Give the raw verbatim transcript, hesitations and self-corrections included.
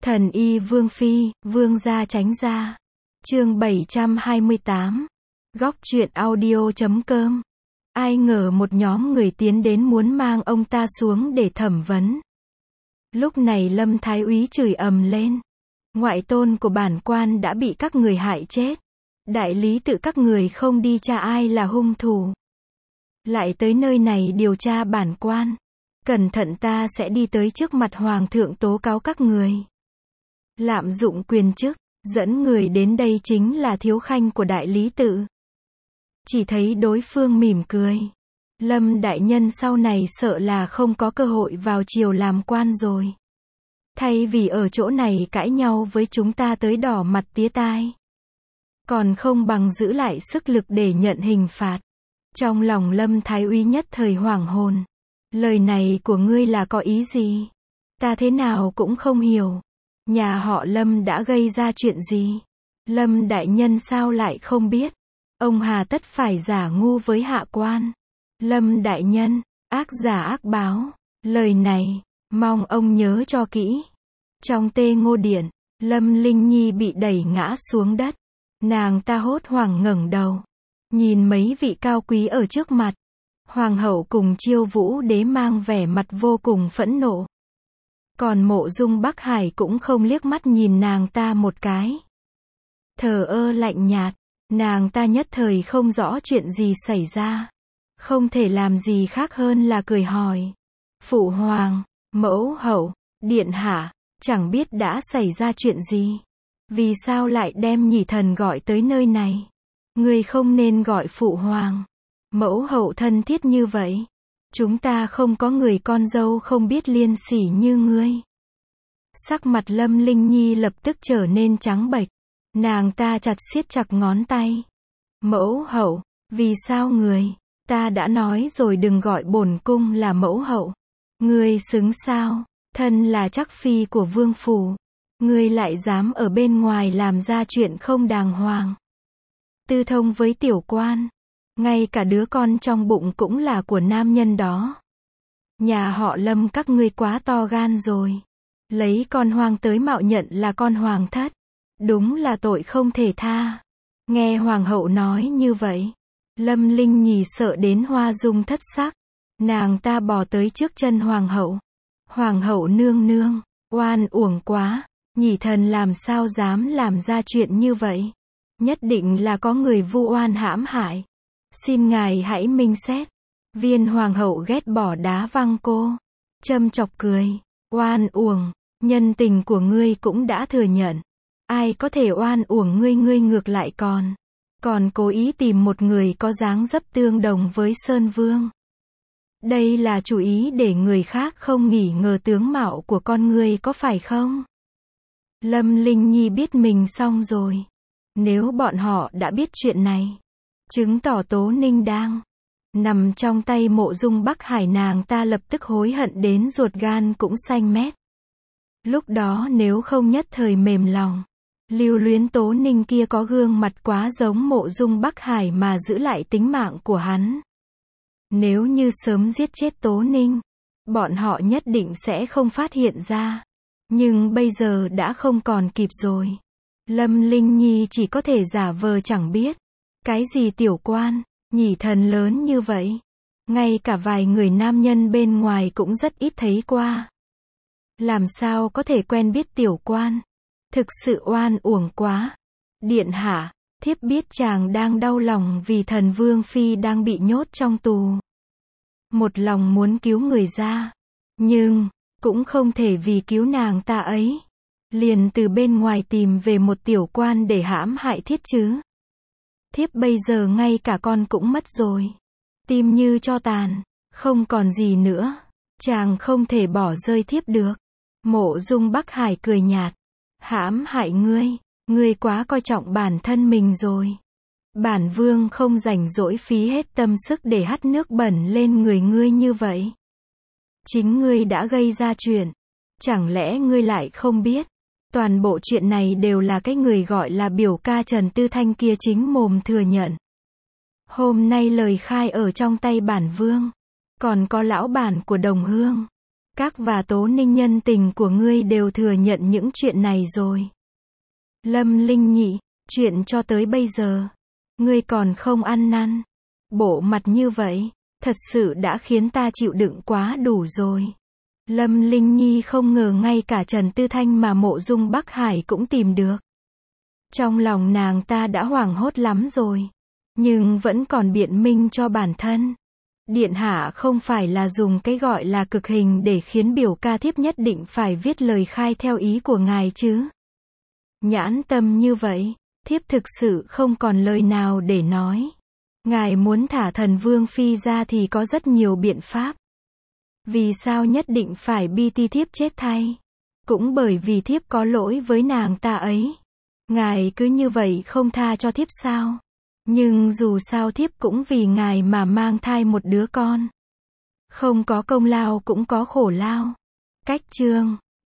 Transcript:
Thần y Vương Phi, Vương gia tránh ra. Chương bảy trăm hai mươi tám. Góc truyện audio chấm com. Ai ngờ một nhóm người tiến đến muốn mang ông ta xuống để thẩm vấn. Lúc này Lâm Thái Úy chửi ầm lên. Ngoại tôn của bản quan đã bị các người hại chết. Đại lý tự các người không đi tra ai là hung thủ. Lại tới nơi này điều tra bản quan. Cẩn thận ta sẽ đi tới trước mặt hoàng thượng tố cáo các người. Lạm dụng quyền chức, dẫn người đến đây chính là thiếu khanh của đại lý tự. Chỉ thấy đối phương mỉm cười. Lâm đại nhân sau này sợ là không có cơ hội vào triều làm quan rồi. Thay vì ở chỗ này cãi nhau với chúng ta tới đỏ mặt tía tai. Còn không bằng giữ lại sức lực để nhận hình phạt. Trong lòng Lâm Thái Úy nhất thời hoảng hồn. Lời này của ngươi là có ý gì? Ta thế nào cũng không hiểu. Nhà họ Lâm đã gây ra chuyện gì? Lâm đại nhân sao lại không biết? Ông hà tất phải giả ngu với hạ quan. Lâm đại nhân, ác giả ác báo. Lời này, mong ông nhớ cho kỹ. Trong tê ngô điện, Lâm Linh Nhi bị đẩy ngã xuống đất. Nàng ta hốt hoảng ngẩng đầu. Nhìn mấy vị cao quý ở trước mặt. Hoàng hậu cùng Chiêu Vũ đế mang vẻ mặt vô cùng phẫn nộ. Còn Mộ Dung Bắc Hải cũng không liếc mắt nhìn nàng ta một cái. Thờ ơ lạnh nhạt, nàng ta nhất thời không rõ chuyện gì xảy ra. Không thể làm gì khác hơn là cười hỏi. Phụ hoàng, mẫu hậu, điện hạ, chẳng biết đã xảy ra chuyện gì. Vì sao lại đem nhị thần gọi tới nơi này? Ngươi không nên gọi phụ hoàng, mẫu hậu thân thiết như vậy. Chúng ta không có người con dâu không biết liêm sỉ như ngươi. Sắc mặt Lâm Linh Nhi lập tức trở nên trắng bệch. Nàng ta chặt siết chặt ngón tay. Mẫu hậu, vì sao người? Ta đã nói rồi đừng gọi bổn cung là mẫu hậu. Ngươi xứng sao? Thân là chắc phi của vương phủ. Ngươi lại dám ở bên ngoài làm ra chuyện không đàng hoàng. Tư thông với tiểu quan. Ngay cả đứa con trong bụng cũng là của nam nhân đó. Nhà họ Lâm các ngươi quá to gan rồi. Lấy con hoang tới mạo nhận là con hoàng thất. Đúng là tội không thể tha. Nghe hoàng hậu nói như vậy. Lâm Linh Nhi sợ đến hoa dung thất sắc. Nàng ta bò tới trước chân hoàng hậu. Hoàng hậu nương nương, oan uổng quá. Nhị thần làm sao dám làm ra chuyện như vậy. Nhất định là có người vu oan hãm hại. Xin ngài hãy minh xét. Viên hoàng hậu ghét bỏ đá văng cô. Châm chọc cười. Oan uổng, nhân tình của ngươi cũng đã thừa nhận. Ai có thể oan uổng ngươi ngươi ngược lại còn. Còn cố ý tìm một người có dáng dấp tương đồng với Sơn Vương. Đây là chủ ý để người khác không nghi ngờ tướng mạo của con ngươi có phải không? Lâm Linh Nhi biết mình xong rồi. Nếu bọn họ đã biết chuyện này. Chứng tỏ Tố Ninh đang nằm trong tay Mộ Dung Bắc Hải, nàng ta lập tức hối hận đến ruột gan cũng xanh mét. Lúc đó nếu không nhất thời mềm lòng, lưu luyến Tố Ninh kia có gương mặt quá giống Mộ Dung Bắc Hải mà giữ lại tính mạng của hắn. Nếu như sớm giết chết Tố Ninh, bọn họ nhất định sẽ không phát hiện ra. Nhưng bây giờ đã không còn kịp rồi. Lâm Linh Nhi chỉ có thể giả vờ chẳng biết. Cái gì tiểu quan, nhị thần lớn như vậy. Ngay cả vài người nam nhân bên ngoài cũng rất ít thấy qua. Làm sao có thể quen biết tiểu quan? Thực sự oan uổng quá. Điện hạ, thiếp biết chàng đang đau lòng vì thần Vương Phi đang bị nhốt trong tù. Một lòng muốn cứu người ra. Nhưng, cũng không thể vì cứu nàng ta ấy. Liền từ bên ngoài tìm về một tiểu quan để hãm hại thiết chứ. Thiếp bây giờ ngay cả con cũng mất rồi. Tim như tro tàn, không còn gì nữa. Chàng không thể bỏ rơi thiếp được. Mộ Dung Bắc Hải cười nhạt. Hãm hại ngươi, ngươi quá coi trọng bản thân mình rồi. Bản vương không rảnh rỗi phí hết tâm sức để hắt nước bẩn lên người ngươi như vậy. Chính ngươi đã gây ra chuyện. Chẳng lẽ ngươi lại không biết? Toàn bộ chuyện này đều là cái người gọi là biểu ca Trần Tư Thanh kia chính mồm thừa nhận. Hôm nay lời khai ở trong tay bản vương. Còn có lão bản của Đồng Hương. Các và Tố Ninh nhân tình của ngươi đều thừa nhận những chuyện này rồi. Lâm Linh Nhị, chuyện cho tới bây giờ, ngươi còn không ăn năn. Bộ mặt như vậy, thật sự đã khiến ta chịu đựng quá đủ rồi. Lâm Linh Nhi không ngờ ngay cả Trần Tư Thanh mà Mộ Dung Bắc Hải cũng tìm được. Trong lòng nàng ta đã hoảng hốt lắm rồi, nhưng vẫn còn biện minh cho bản thân. Điện hạ không phải là dùng cái gọi là cực hình để khiến biểu ca thiếp nhất định phải viết lời khai theo ý của ngài chứ. Nhãn tâm như vậy, thiếp thực sự không còn lời nào để nói. Ngài muốn thả Thần Vương Phi ra thì có rất nhiều biện pháp. Vì sao nhất định phải bi ti thiếp chết thay? Cũng bởi vì thiếp có lỗi với nàng ta ấy. Ngài cứ như vậy không tha cho thiếp sao? Nhưng dù sao thiếp cũng vì ngài mà mang thai một đứa con. Không có công lao cũng có khổ lao. Cách chương